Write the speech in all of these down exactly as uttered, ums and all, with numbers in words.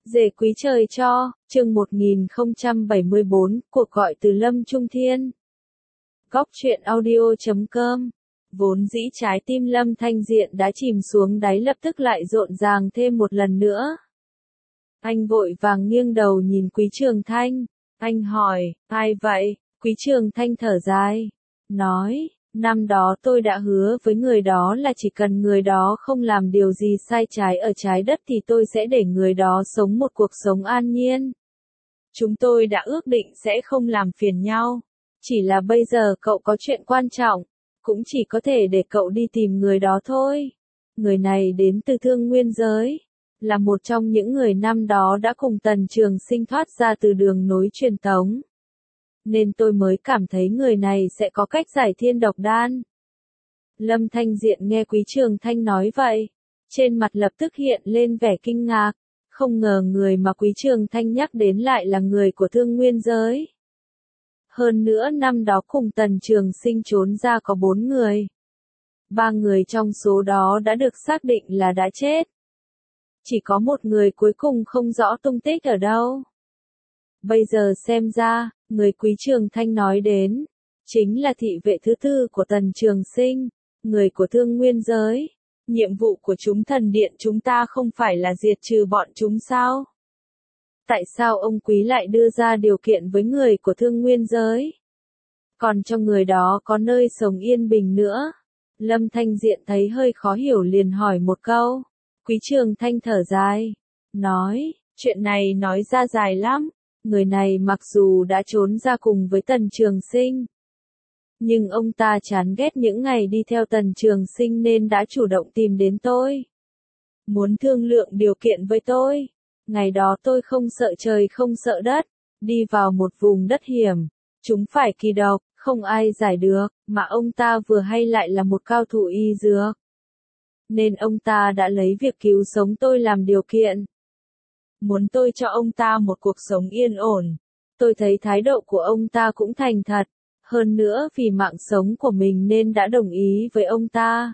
Dề quý trời cho, chương một nghìn không trăm bảy mươi bốn, cuộc gọi từ Lâm Trung Thiên. Góc truyện audio chấm com. Vốn dĩ trái tim Lâm Thanh Diện đã chìm xuống đáy lập tức lại rộn ràng thêm một lần nữa. Anh vội vàng nghiêng đầu nhìn Quý Trường Thanh. Anh hỏi, ai vậy? Quý Trường Thanh thở dài. Nói, năm đó tôi đã hứa với người đó là chỉ cần người đó không làm điều gì sai trái ở trái đất thì tôi sẽ để người đó sống một cuộc sống an nhiên. Chúng tôi đã ước định sẽ không làm phiền nhau. Chỉ là bây giờ cậu có chuyện quan trọng, cũng chỉ có thể để cậu đi tìm người đó thôi. Người này đến từ Thương Nguyên Giới, là một trong những người năm đó đã cùng Tần Trường Sinh thoát ra từ đường nối truyền tống. Nên tôi mới cảm thấy người này sẽ có cách giải thiên độc đan. Lâm Thanh Diện nghe Quý Trường Thanh nói vậy, trên mặt lập tức hiện lên vẻ kinh ngạc, không ngờ người mà Quý Trường Thanh nhắc đến lại là người của Thương Nguyên Giới. Hơn nữa năm đó cùng Tần Trường Sinh trốn ra có bốn người. Ba người trong số đó đã được xác định là đã chết. Chỉ có một người cuối cùng không rõ tung tích ở đâu. Bây giờ xem ra, người Quý Trường Thanh nói đến, chính là thị vệ thứ tư của Tần Trường Sinh, người của Thương Nguyên Giới. Nhiệm vụ của chúng thần điện chúng ta không phải là diệt trừ bọn chúng sao? Tại sao ông Quý lại đưa ra điều kiện với người của Thương Nguyên Giới? Còn cho người đó có nơi sống yên bình nữa. Lâm Thanh Diện thấy hơi khó hiểu liền hỏi một câu. Quý Trường Thanh thở dài, nói, chuyện này nói ra dài lắm. Người này mặc dù đã trốn ra cùng với Tần Trường Sinh, nhưng ông ta chán ghét những ngày đi theo Tần Trường Sinh nên đã chủ động tìm đến tôi. Muốn thương lượng điều kiện với tôi. Ngày đó tôi không sợ trời không sợ đất, đi vào một vùng đất hiểm, chúng phải kỳ độc, không ai giải được, mà ông ta vừa hay lại là một cao thủ y dược. Nên ông ta đã lấy việc cứu sống tôi làm điều kiện. Muốn tôi cho ông ta một cuộc sống yên ổn. Tôi thấy thái độ của ông ta cũng thành thật. Hơn nữa vì mạng sống của mình nên đã đồng ý với ông ta.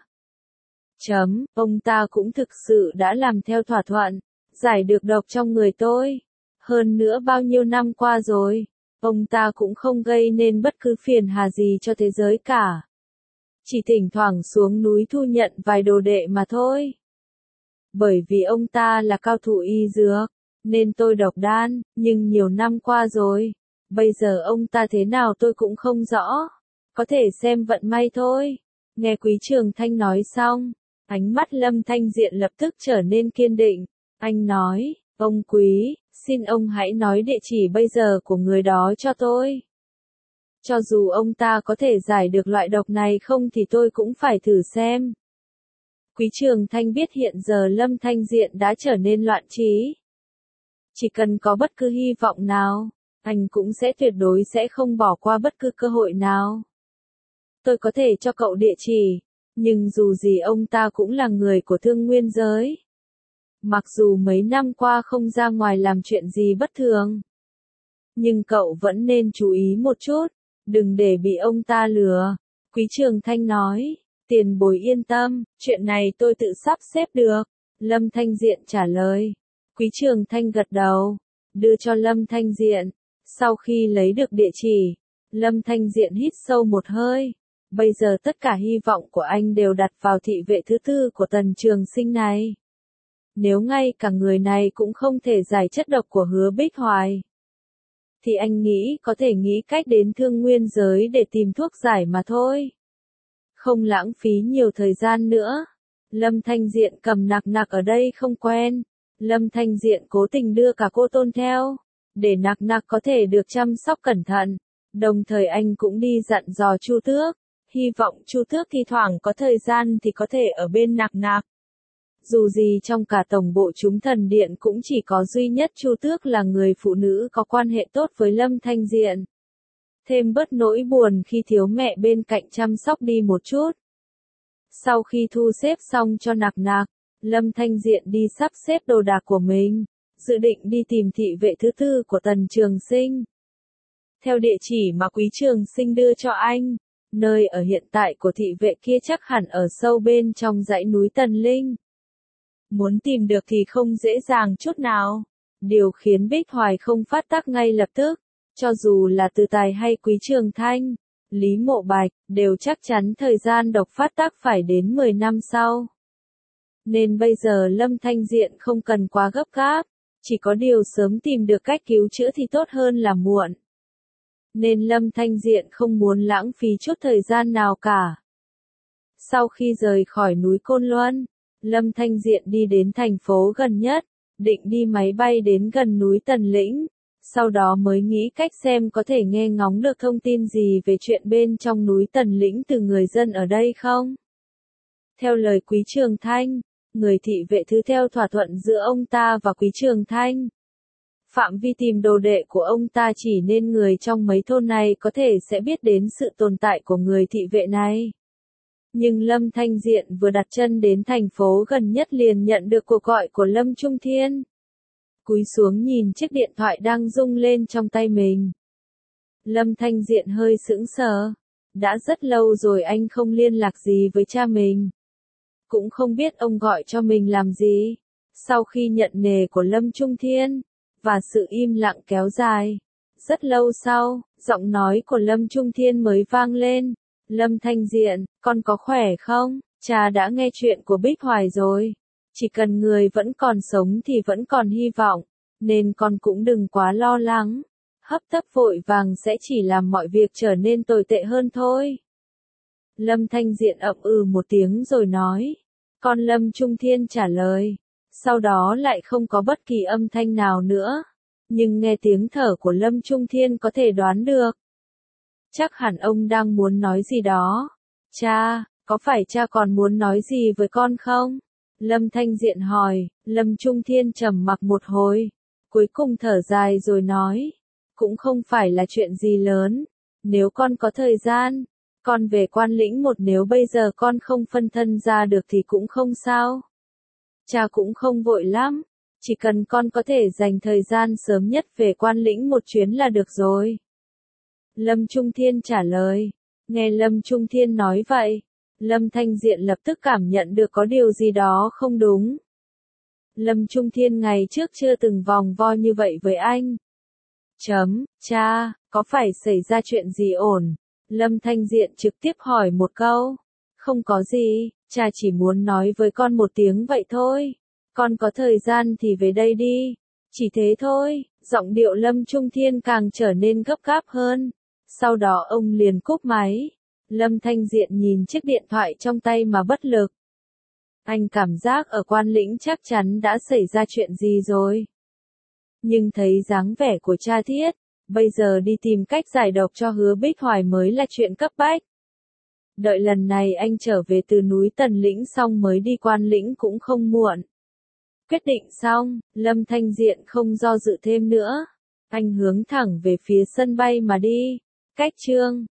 Chấm, ông ta cũng thực sự đã làm theo thỏa thuận, giải được độc trong người tôi. Hơn nữa bao nhiêu năm qua rồi, ông ta cũng không gây nên bất cứ phiền hà gì cho thế giới cả. Chỉ thỉnh thoảng xuống núi thu nhận vài đồ đệ mà thôi. Bởi vì ông ta là cao thủ y dược, nên tôi độc đan, nhưng nhiều năm qua rồi, bây giờ ông ta thế nào tôi cũng không rõ. Có thể xem vận may thôi. Nghe Quý Trường Thanh nói xong, ánh mắt Lâm Thanh Diện lập tức trở nên kiên định. Anh nói, ông Quý, xin ông hãy nói địa chỉ bây giờ của người đó cho tôi. Cho dù ông ta có thể giải được loại độc này không thì tôi cũng phải thử xem. Quý Trường Thanh biết hiện giờ Lâm Thanh Diện đã trở nên loạn trí. Chỉ cần có bất cứ hy vọng nào, anh cũng sẽ tuyệt đối sẽ không bỏ qua bất cứ cơ hội nào. Tôi có thể cho cậu địa chỉ, nhưng dù gì ông ta cũng là người của Thương Nguyên Giới. Mặc dù mấy năm qua không ra ngoài làm chuyện gì bất thường, nhưng cậu vẫn nên chú ý một chút, đừng để bị ông ta lừa. Quý Trường Thanh nói, tiền bối yên tâm, chuyện này tôi tự sắp xếp được. Lâm Thanh Diện trả lời. Quý Trường Thanh gật đầu, đưa cho Lâm Thanh Diện. Sau khi lấy được địa chỉ, Lâm Thanh Diện hít sâu một hơi. Bây giờ tất cả hy vọng của anh đều đặt vào thị vệ thứ tư của Tần Trường Sinh này. Nếu ngay cả người này cũng không thể giải chất độc của Hứa Bích Hoài, thì anh nghĩ có thể nghĩ cách đến Thương Nguyên Giới để tìm thuốc giải mà thôi. Không lãng phí nhiều thời gian nữa. Lâm Thanh Diện cầm nặc nặc ở đây không quen. Lâm Thanh Diện cố tình đưa cả cô Tôn theo, để nặc nặc có thể được chăm sóc cẩn thận. Đồng thời anh cũng đi dặn dò Chu Tước, hy vọng Chu Tước thi thoảng có thời gian thì có thể ở bên nặc nặc. Dù gì trong cả tổng bộ chúng thần điện cũng chỉ có duy nhất Chu Tước là người phụ nữ có quan hệ tốt với Lâm Thanh Diện. Thêm bớt nỗi buồn khi thiếu mẹ bên cạnh chăm sóc đi một chút. Sau khi thu xếp xong cho nặc nặc, Lâm Thanh Diện đi sắp xếp đồ đạc của mình, dự định đi tìm thị vệ thứ tư của Tần Trường Sinh. Theo địa chỉ mà Quý Trường Sinh đưa cho anh, nơi ở hiện tại của thị vệ kia chắc hẳn ở sâu bên trong dãy núi Tần Linh. Muốn tìm được thì không dễ dàng chút nào. Điều khiến Bích Hoài không phát tác ngay lập tức, cho dù là Từ Tài hay Quý Trường Thanh, Lý Mộ Bạch, đều chắc chắn thời gian độc phát tác phải đến mười năm sau. Nên bây giờ Lâm Thanh Diện không cần quá gấp gáp, chỉ có điều sớm tìm được cách cứu chữa thì tốt hơn là muộn. Nên Lâm Thanh Diện không muốn lãng phí chút thời gian nào cả. Sau khi rời khỏi núi Côn Luân, Lâm Thanh Diện đi đến thành phố gần nhất, định đi máy bay đến gần núi Tần Lĩnh, sau đó mới nghĩ cách xem có thể nghe ngóng được thông tin gì về chuyện bên trong núi Tần Lĩnh từ người dân ở đây không. Theo lời Quý Trường Thanh, người thị vệ thứ theo thỏa thuận giữa ông ta và Quý Trường Thanh. Phạm vi tìm đồ đệ của ông ta chỉ nên người trong mấy thôn này có thể sẽ biết đến sự tồn tại của người thị vệ này. Nhưng Lâm Thanh Diện vừa đặt chân đến thành phố gần nhất liền nhận được cuộc gọi của Lâm Trung Thiên. Cúi xuống nhìn chiếc điện thoại đang rung lên trong tay mình. Lâm Thanh Diện hơi sững sờ. Đã rất lâu rồi anh không liên lạc gì với cha mình. Cũng không biết ông gọi cho mình làm gì. Sau khi nhận nề của Lâm Trung Thiên, và sự im lặng kéo dài, rất lâu sau, giọng nói của Lâm Trung Thiên mới vang lên. Lâm Thanh Diện, con có khỏe không? Cha đã nghe chuyện của Bích Hoài rồi. Chỉ cần người vẫn còn sống thì vẫn còn hy vọng, nên con cũng đừng quá lo lắng. Hấp tấp vội vàng sẽ chỉ làm mọi việc trở nên tồi tệ hơn thôi. Lâm Thanh Diện ậm ừ một tiếng rồi nói. Con Lâm Trung Thiên trả lời. Sau đó lại không có bất kỳ âm thanh nào nữa. Nhưng nghe tiếng thở của Lâm Trung Thiên có thể đoán được. Chắc hẳn ông đang muốn nói gì đó. Cha, có phải cha còn muốn nói gì với con không? Lâm Thanh Diện hỏi. Lâm Trung Thiên trầm mặc một hồi, cuối cùng thở dài rồi nói. Cũng không phải là chuyện gì lớn. Nếu con có thời gian, con về Quan Lĩnh một, nếu bây giờ con không phân thân ra được thì cũng không sao. Cha cũng không vội lắm. Chỉ cần con có thể dành thời gian sớm nhất về Quan Lĩnh một chuyến là được rồi. Lâm Trung Thiên trả lời. Nghe Lâm Trung Thiên nói vậy, Lâm Thanh Diện lập tức cảm nhận được có điều gì đó không đúng. Lâm Trung Thiên ngày trước chưa từng vòng vo như vậy với anh. Chấm, cha, có phải xảy ra chuyện gì ổn? Lâm Thanh Diện trực tiếp hỏi một câu. Không có gì, cha chỉ muốn nói với con một tiếng vậy thôi. Con có thời gian thì về đây đi. Chỉ thế thôi. Giọng điệu Lâm Trung Thiên càng trở nên gấp gáp hơn. Sau đó ông liền cúp máy. Lâm Thanh Diện nhìn chiếc điện thoại trong tay mà bất lực. Anh cảm giác ở Quan Lĩnh chắc chắn đã xảy ra chuyện gì rồi. Nhưng thấy dáng vẻ của cha Thiết, bây giờ đi tìm cách giải độc cho Hứa Bích Hoài mới là chuyện cấp bách. Đợi lần này anh trở về từ núi Tần Lĩnh xong mới đi Quan Lĩnh cũng không muộn. Quyết định xong, Lâm Thanh Diện không do dự thêm nữa. Anh hướng thẳng về phía sân bay mà đi. Cách chương